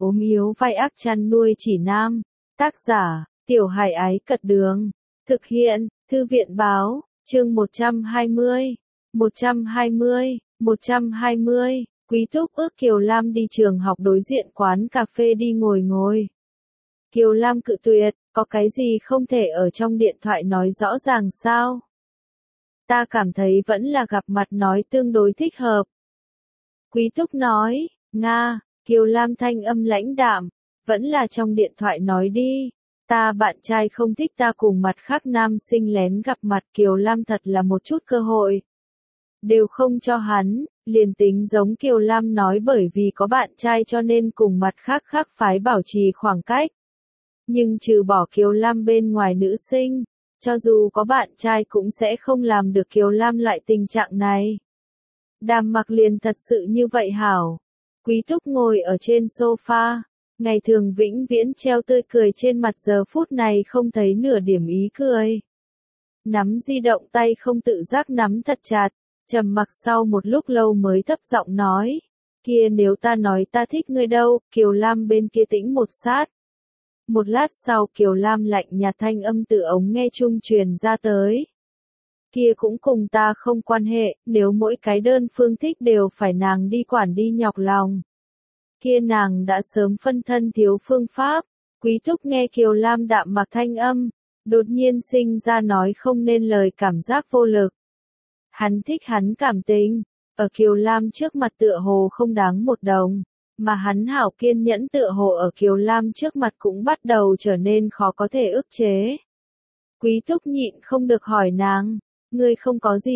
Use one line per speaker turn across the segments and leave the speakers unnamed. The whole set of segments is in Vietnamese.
ốm yếu vai ác chăn nuôi chỉ nam. Tác giả, Tiểu Hải Ái Cật Đường. Thực hiện, Thư viện Báo, chương 120. 120. Quý Thúc ước Kiều Lam đi trường học đối diện quán cà phê đi ngồi. Kiều Lam cự tuyệt, có cái gì không thể ở trong điện thoại nói rõ ràng sao? Ta cảm thấy vẫn là gặp mặt nói tương đối thích hợp. Quý Thúc nói, Nga, Kiều Lam thanh âm lãnh đạm, vẫn là trong điện thoại nói đi. Ta bạn trai không thích ta cùng mặt khác nam sinh lén gặp mặt. Kiều Lam thật là một chút cơ hội đều không cho hắn, liền tính giống Kiều Lam nói bởi vì có bạn trai cho nên cùng mặt khác phái bảo trì khoảng cách. Nhưng trừ bỏ Kiều Lam bên ngoài nữ sinh, cho dù có bạn trai cũng sẽ không làm được Kiều Lam loại tình trạng này. Đàm Mặc liền thật sự như vậy hảo. Quý Thúc ngồi ở trên sofa, ngày thường vĩnh viễn treo tươi cười trên mặt giờ phút này không thấy nửa điểm ý cười. Nắm di động tay không tự giác nắm thật chặt, trầm mặc sau một lúc lâu mới thấp giọng nói, kia nếu ta nói ta thích ngươi đâu. Kiều Lam bên kia tĩnh một sát. Một lát sau Kiều Lam lạnh nhạt thanh âm từ ống nghe chung truyền ra tới. Kia cũng cùng ta không quan hệ, nếu mỗi cái đơn phương thích đều phải nàng đi quản đi nhọc lòng. Kia nàng đã sớm phân thân thiếu phương pháp. Quý Thúc nghe Kiều Lam đạm mặc thanh âm, đột nhiên sinh ra nói không nên lời cảm giác vô lực. Hắn thích hắn cảm tình, ở Kiều Lam trước mặt tựa hồ không đáng một đồng, mà hắn hảo kiên nhẫn tựa hồ ở Kiều Lam trước mặt cũng bắt đầu trở nên khó có thể ức chế. Quý Thúc nhịn không được hỏi nàng, ngươi không có gì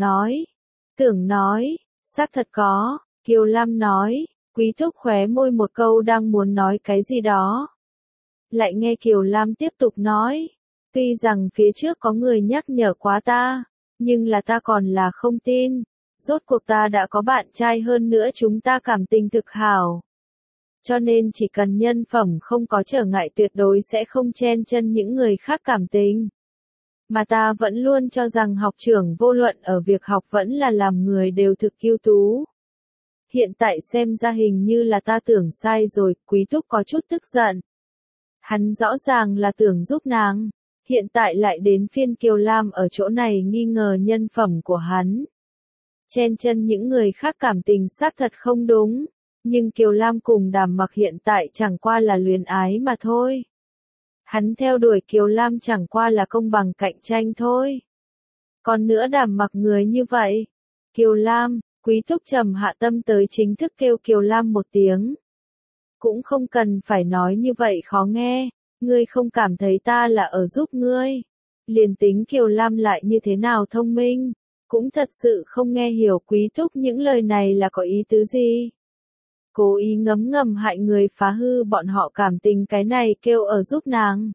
tưởng nói, xác thật có. Kiều Lam nói. Quý Thúc khóe môi một câu đang muốn nói cái gì đó. Lại nghe Kiều Lam tiếp tục nói, tuy rằng phía trước có người nhắc nhở quá ta, nhưng là ta còn là không tin. Rốt cuộc ta đã có bạn trai, hơn nữa chúng ta cảm tình thực hảo. Cho nên chỉ cần nhân phẩm không có trở ngại tuyệt đối sẽ không chen chân những người khác cảm tình. Mà ta vẫn luôn cho rằng học trưởng vô luận ở việc học vẫn là làm người đều thực ưu tú. Hiện tại xem ra hình như là ta tưởng sai rồi. Quý Thúc có chút tức giận. Hắn rõ ràng là tưởng giúp nàng, hiện tại lại đến phiên Kiều Lam ở chỗ này nghi ngờ nhân phẩm của hắn. Chen chân những người khác cảm tình xác thật không đúng, nhưng Kiều Lam cùng Đàm Mặc hiện tại chẳng qua là luyến ái mà thôi. Hắn theo đuổi Kiều Lam chẳng qua là công bằng cạnh tranh thôi. Còn nữa Đàm Mặc người như vậy, Kiều Lam. Quý Thúc trầm hạ tâm tới chính thức kêu Kiều Lam một tiếng. Cũng không cần phải nói như vậy khó nghe, ngươi không cảm thấy ta là ở giúp ngươi. Liền tính Kiều Lam lại như thế nào thông minh, cũng thật sự không nghe hiểu Quý Thúc những lời này là có ý tứ gì. Cố ý ngấm ngầm hại người, phá hư bọn họ cảm tình, cái này kêu ở giúp nàng.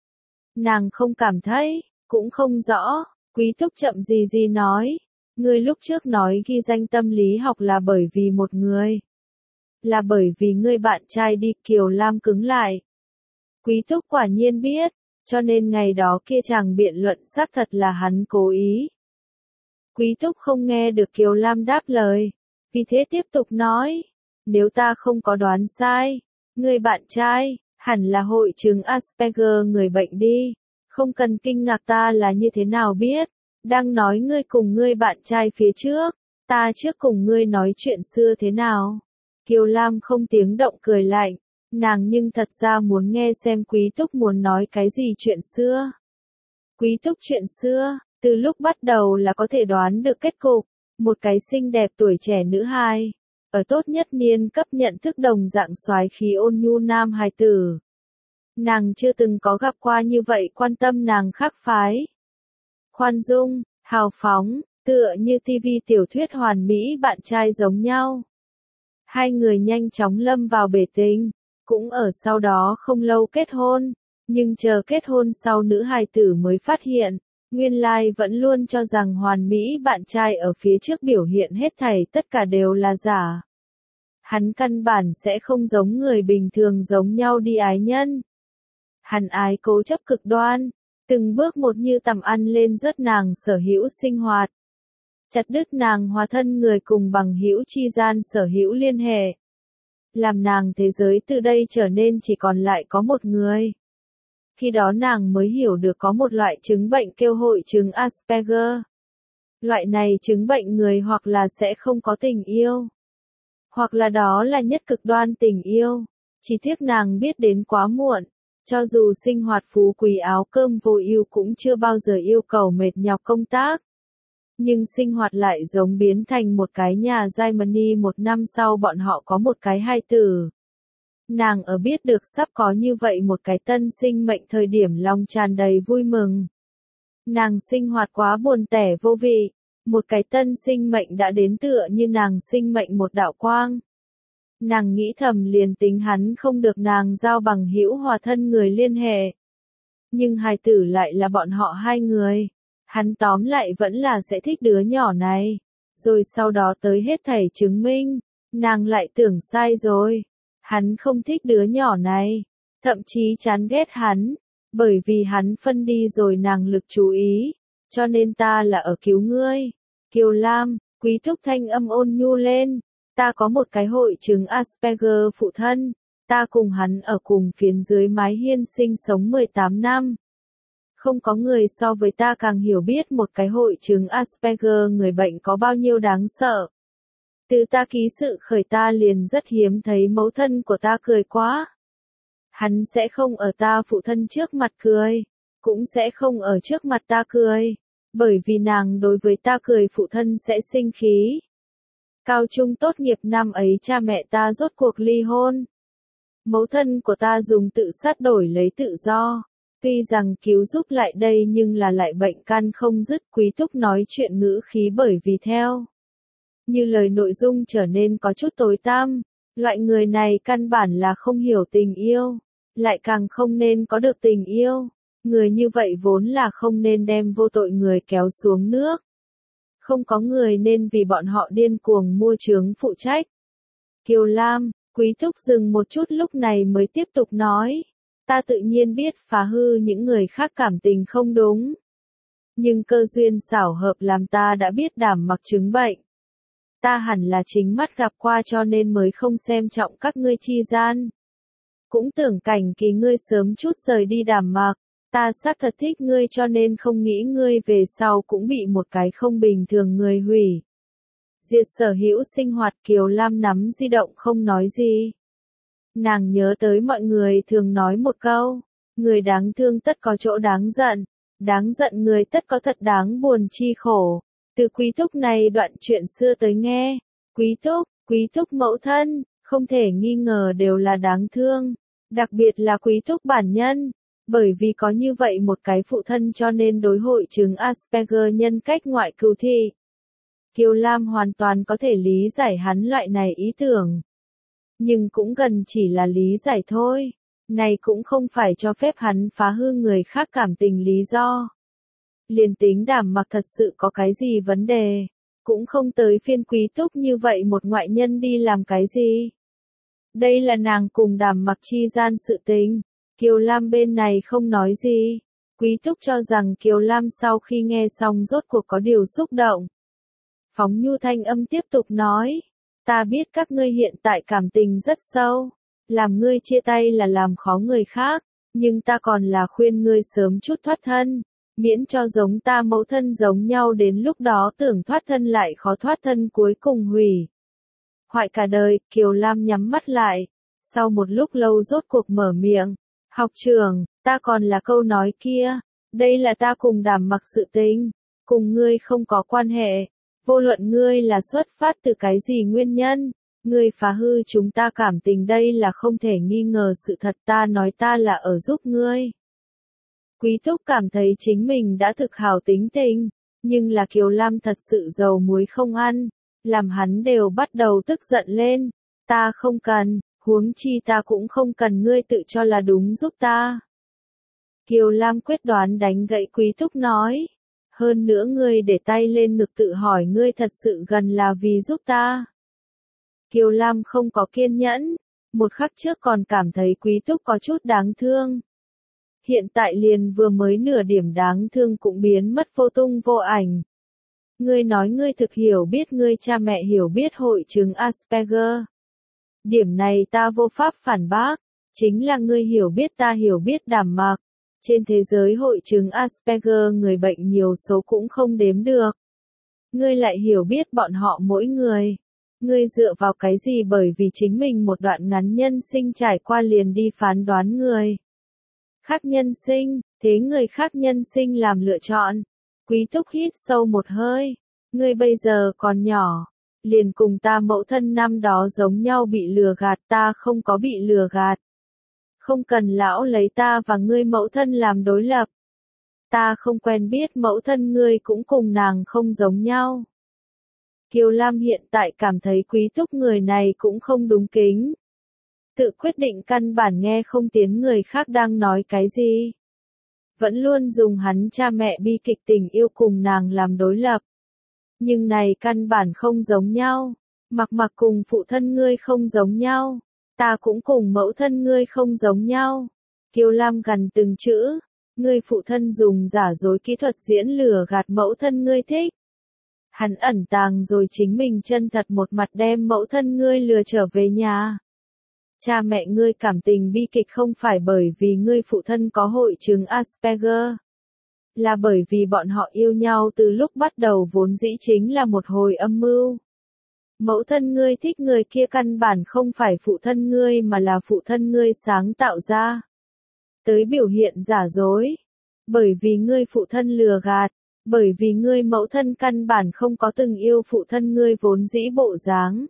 Nàng không cảm thấy, cũng không rõ. Quý Thúc chậm gì nói. Ngươi lúc trước nói ghi danh tâm lý học là bởi vì một người. Là bởi vì ngươi bạn trai đi. Kiều Lam cứng lại. Quý Thúc quả nhiên biết, cho nên ngày đó kia chàng biện luận xác thật là hắn cố ý. Quý Thúc không nghe được Kiều Lam đáp lời, vì thế tiếp tục nói, nếu ta không có đoán sai, ngươi bạn trai hẳn là hội chứng Asperger người bệnh đi, không cần kinh ngạc ta là như thế nào biết. Đang nói ngươi cùng ngươi bạn trai phía trước, ta trước cùng ngươi nói chuyện xưa thế nào. Kiều Lam không tiếng động cười lạnh, nàng nhưng thật ra muốn nghe xem Quý Thúc muốn nói cái gì chuyện xưa. Quý Thúc chuyện xưa, từ lúc bắt đầu là có thể đoán được kết cục, một cái xinh đẹp tuổi trẻ nữ hài, ở tốt nhất niên cấp nhận thức đồng dạng soái khí ôn nhu nam hài tử. Nàng chưa từng có gặp qua như vậy quan tâm nàng khác phái. Khoan dung, hào phóng, tựa như TV tiểu thuyết hoàn mỹ bạn trai giống nhau. Hai người nhanh chóng lâm vào bể tình, cũng ở sau đó không lâu kết hôn, nhưng chờ kết hôn sau nữ hài tử mới phát hiện, nguyên lai vẫn luôn cho rằng hoàn mỹ bạn trai ở phía trước biểu hiện hết thảy tất cả đều là giả. Hắn căn bản sẽ không giống người bình thường giống nhau đi ái nhân. Hắn ái cố chấp cực đoan. Từng bước một như tầm ăn lên rớt nàng sở hữu sinh hoạt. Chặt đứt nàng hòa thân người cùng bằng hữu chi gian sở hữu liên hệ. làm nàng thế giới từ đây trở nên chỉ còn lại có một người. Khi đó nàng mới hiểu được có một loại chứng bệnh kêu hội chứng Asperger. Loại này chứng bệnh người hoặc là sẽ không có tình yêu, hoặc là đó là nhất cực đoan tình yêu. Chỉ tiếc nàng biết đến quá muộn. Cho dù sinh hoạt phú quý áo cơm vô ưu cũng chưa bao giờ yêu cầu mệt nhọc công tác. Nhưng sinh hoạt lại giống biến thành một cái nhà Germany. 1 năm sau bọn họ có một cái hài tử. Nàng ở biết được sắp có như vậy một cái tân sinh mệnh thời điểm lòng tràn đầy vui mừng. Nàng sinh hoạt quá buồn tẻ vô vị. Một cái tân sinh mệnh đã đến tựa như nàng sinh mệnh một đạo quang. Nàng nghĩ thầm liền tính hắn không được nàng giao bằng hữu hòa thân người liên hệ. Nhưng hài tử lại là bọn họ hai người. Hắn tóm lại vẫn là sẽ thích đứa nhỏ này. Rồi sau đó tới hết thảy chứng minh. Nàng lại tưởng sai rồi. Hắn không thích đứa nhỏ này. Thậm chí chán ghét hắn. Bởi vì hắn phân đi rồi nàng lực chú ý. Cho nên ta là ở cứu ngươi. Kiều Lam, Quý Thúc thanh âm ôn nhu lên. Ta có một cái hội chứng Asperger phụ thân. Ta cùng hắn ở cùng phiến dưới mái hiên sinh sống 18 năm. Không có người so với ta càng hiểu biết một cái hội chứng Asperger người bệnh có bao nhiêu đáng sợ. Từ ta ký sự khởi ta liền rất hiếm thấy mẫu thân của ta cười quá. Hắn sẽ không ở ta phụ thân trước mặt cười. Cũng sẽ không ở trước mặt ta cười. Bởi vì nàng đối với ta cười phụ thân sẽ sinh khí. Cao trung tốt nghiệp năm ấy cha mẹ ta rốt cuộc ly hôn. Mẫu thân của ta dùng tự sát đổi lấy tự do. Tuy rằng cứu giúp lại đây nhưng là lại bệnh căn không dứt. Quý Thúc nói chuyện ngữ khí bởi vì theo như lời nội dung trở nên có chút tối tăm. Loại người này căn bản là không hiểu tình yêu. Lại càng không nên có được tình yêu. Người như vậy vốn là không nên đem vô tội người kéo xuống nước. Không có người nên vì bọn họ điên cuồng mua chướng phụ trách. Kiều Lam, Quý Thúc dừng một chút lúc này mới tiếp tục nói. Ta tự nhiên biết phá hư những người khác cảm tình không đúng. Nhưng cơ duyên xảo hợp làm ta đã biết Đàm Mặc chứng bệnh. Ta hẳn là chính mắt gặp qua cho nên mới không xem trọng các ngươi chi gian. Cũng tưởng Cảnh Kỳ ngươi sớm chút rời đi Đàm Mặc. Ta xác thật thích ngươi cho nên không nghĩ ngươi về sau cũng bị một cái không bình thường người hủy. Diệt sở hữu sinh hoạt. Kiều Lam nắm di động không nói gì. Nàng nhớ tới mọi người thường nói một câu. Người đáng thương tất có chỗ đáng giận. Đáng giận người tất có thật đáng buồn chi khổ. Từ Quý Thúc này đoạn chuyện xưa tới nghe. Quý Thúc mẫu thân, không thể nghi ngờ đều là đáng thương. Đặc biệt là Quý Thúc bản nhân. Bởi vì có như vậy một cái phụ thân cho nên đối hội chứng Asperger nhân cách ngoại cừu thị. Kiều Lam hoàn toàn có thể lý giải hắn loại này ý tưởng. Nhưng cũng gần chỉ là lý giải thôi. Này cũng không phải cho phép hắn phá hư người khác cảm tình lý do. Liền tính Đàm Mặc thật sự có cái gì vấn đề. Cũng không tới phiên Quý Thúc như vậy một ngoại nhân đi làm cái gì. Đây là nàng cùng Đàm Mặc chi gian sự tình. Kiều Lam bên này không nói gì. Quý Thúc cho rằng Kiều Lam sau khi nghe xong rốt cuộc có điều xúc động. Phóng nhu thanh âm tiếp tục nói. Ta biết các ngươi hiện tại cảm tình rất sâu. Làm ngươi chia tay là làm khó người khác. Nhưng ta còn là khuyên ngươi sớm chút thoát thân. Miễn cho giống ta mẫu thân giống nhau đến lúc đó tưởng thoát thân lại khó thoát thân cuối cùng hủy. Hoại cả đời. Kiều Lam nhắm mắt lại. Sau một lúc lâu rốt cuộc mở miệng. Học trưởng, ta còn là câu nói kia. Đây là ta cùng Đàm Mặc sự tình. Cùng ngươi không có quan hệ. Vô luận ngươi là xuất phát từ cái gì nguyên nhân. Ngươi phá hư chúng ta cảm tình đây là không thể nghi ngờ sự thật ta nói ta là ở giúp ngươi. Quý Thúc cảm thấy chính mình đã thực hảo tính tình. Nhưng là Kiều Lam thật sự dầu muối không ăn. Làm hắn đều bắt đầu tức giận lên. Ta không cần. Huống chi ta cũng không cần ngươi tự cho là đúng giúp ta. Kiều Lam quyết đoán đánh gãy Quý Thúc nói. Hơn nữa ngươi để tay lên ngực tự hỏi ngươi thật sự gần là vì giúp ta. Kiều Lam không có kiên nhẫn. Một khắc trước còn cảm thấy Quý Thúc có chút đáng thương. Hiện tại liền vừa mới nửa điểm đáng thương cũng biến mất vô tung vô ảnh. Ngươi nói ngươi thực hiểu biết ngươi cha mẹ hiểu biết hội chứng Asperger. Điểm này ta vô pháp phản bác. Chính là ngươi hiểu biết ta hiểu biết Đàm Mặc. Trên thế giới hội chứng Asperger người bệnh nhiều số cũng không đếm được. Ngươi lại hiểu biết bọn họ mỗi người. Ngươi dựa vào cái gì bởi vì chính mình một đoạn ngắn nhân sinh trải qua liền đi phán đoán người khác nhân sinh, thế người khác nhân sinh làm lựa chọn. Quý Túc hít sâu một hơi. Ngươi bây giờ còn nhỏ, liền cùng ta mẫu thân năm đó giống nhau bị lừa gạt, ta không có bị lừa gạt. Không cần lão lấy ta và ngươi mẫu thân làm đối lập. Ta không quen biết mẫu thân ngươi cũng cùng nàng không giống nhau. Kiều Lam hiện tại cảm thấy Quý Túc người này cũng không đúng kính. Tự quyết định căn bản nghe không tiếng người khác đang nói cái gì. Vẫn luôn dùng hắn cha mẹ bi kịch tình yêu cùng nàng làm đối lập. Nhưng này căn bản không giống nhau. Mặc mặc cùng phụ thân ngươi không giống nhau. Ta cũng cùng mẫu thân ngươi không giống nhau. Kiều Lam gằn từng chữ. Ngươi phụ thân dùng giả dối kỹ thuật diễn lừa gạt mẫu thân ngươi thích. Hắn ẩn tàng rồi chính mình chân thật một mặt đem mẫu thân ngươi lừa trở về nhà. Cha mẹ ngươi cảm tình bi kịch không phải bởi vì ngươi phụ thân có hội chứng Asperger. Là bởi vì bọn họ yêu nhau từ lúc bắt đầu vốn dĩ chính là một hồi âm mưu. Mẫu thân ngươi thích người kia căn bản không phải phụ thân ngươi mà là phụ thân ngươi sáng tạo ra. Tới biểu hiện giả dối. Bởi vì ngươi phụ thân lừa gạt. Bởi vì ngươi mẫu thân căn bản không có từng yêu phụ thân ngươi vốn dĩ bộ dáng.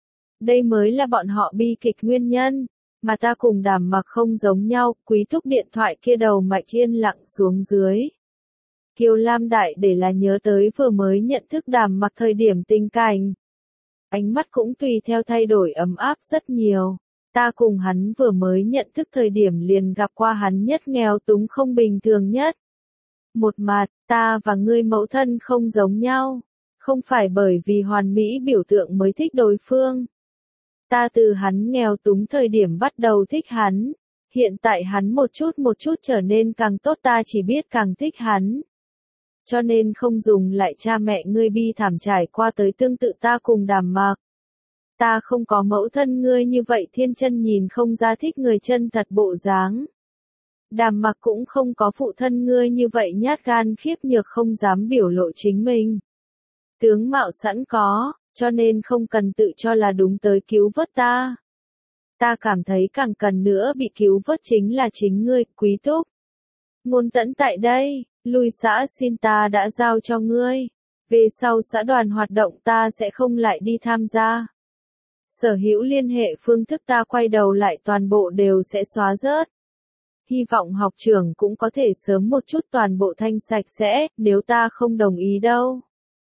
Đây mới là bọn họ bi kịch nguyên nhân. Mà ta cùng Đàm Mặc không giống nhau. Quý Túc điện thoại kia đầu mạch yên lặng xuống dưới. Kiều Lam đại để là nhớ tới vừa mới nhận thức Đàm Mặc thời điểm tình cảnh. Ánh mắt cũng tùy theo thay đổi ấm áp rất nhiều. Ta cùng hắn vừa mới nhận thức thời điểm liền gặp qua hắn nhất nghèo túng không bình thường nhất. Một mặt, ta và ngươi mẫu thân không giống nhau. Không phải bởi vì hoàn mỹ biểu tượng mới thích đối phương. Ta từ hắn nghèo túng thời điểm bắt đầu thích hắn. Hiện tại hắn một chút trở nên càng tốt ta chỉ biết càng thích hắn. Cho nên không dùng lại cha mẹ ngươi bi thảm trải qua tới tương tự ta cùng Đàm Mặc. Ta không có mẫu thân ngươi như vậy thiên chân nhìn không ra thích người chân thật bộ dáng. Đàm Mặc cũng không có phụ thân ngươi như vậy nhát gan khiếp nhược không dám biểu lộ chính mình. Tướng mạo sẵn có, cho nên không cần tự cho là đúng tới cứu vớt ta. Ta cảm thấy càng cần nữa bị cứu vớt chính là chính ngươi, Quý Túc. Ngôn Tẫn tại đây, lui xã xin ta đã giao cho ngươi. Về sau xã đoàn hoạt động ta sẽ không lại đi tham gia. Sở hữu liên hệ phương thức ta quay đầu lại toàn bộ đều sẽ xóa rớt. Hy vọng học trưởng cũng có thể sớm một chút toàn bộ thanh sạch sẽ, nếu ta không đồng ý đâu.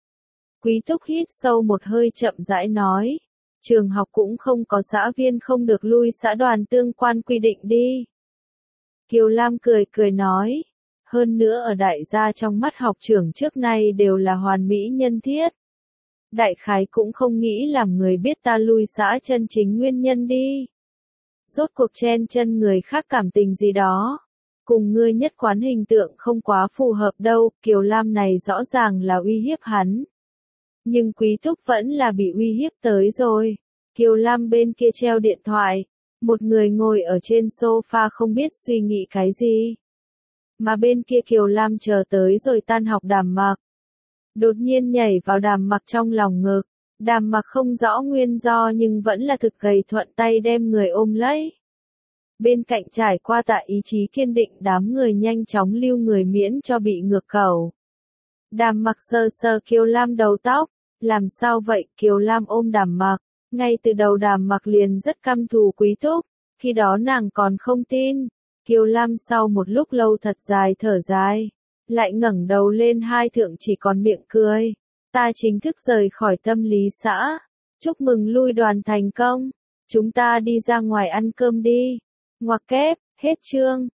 Quý Túc hít sâu một hơi chậm rãi nói. Trường học cũng không có xã viên không được lui xã đoàn tương quan quy định đi. Kiều Lam cười cười nói. Hơn nữa ở đại gia trong mắt học trưởng trước nay đều là hoàn mỹ nhân thiết. Đại khái cũng không nghĩ làm người biết ta lui xã chân chính nguyên nhân đi. Rốt cuộc chen chân người khác cảm tình gì đó. Cùng ngươi nhất quán hình tượng không quá phù hợp đâu, Kiều Lam này rõ ràng là uy hiếp hắn. Nhưng Quý Túc vẫn là bị uy hiếp tới rồi. Kiều Lam bên kia treo điện thoại. Một người ngồi ở trên sofa không biết suy nghĩ cái gì. Mà bên kia Kiều Lam chờ tới rồi tan học Đàm Mặc. Đột nhiên nhảy vào Đàm Mặc trong lòng ngực. Đàm Mặc không rõ nguyên do nhưng vẫn là thực gầy thuận tay đem người ôm lấy. Bên cạnh trải qua tạ ý chí kiên định đám người nhanh chóng lưu người miễn cho bị ngược cầu. Đàm Mặc sờ sờ Kiều Lam đầu tóc. Làm sao vậy? Kiều Lam ôm Đàm Mặc. Ngay từ đầu Đàm Mặc liền rất căm thù Quý Túc. Khi đó nàng còn không tin. Kiều Lam sau một lúc lâu thật dài thở dài. Lại ngẩng đầu lên hai thượng chỉ còn miệng cười. Ta chính thức rời khỏi tâm lý xã. Chúc mừng lui đoàn thành công. Chúng ta đi ra ngoài ăn cơm đi. Ngoặc kép, hết chương.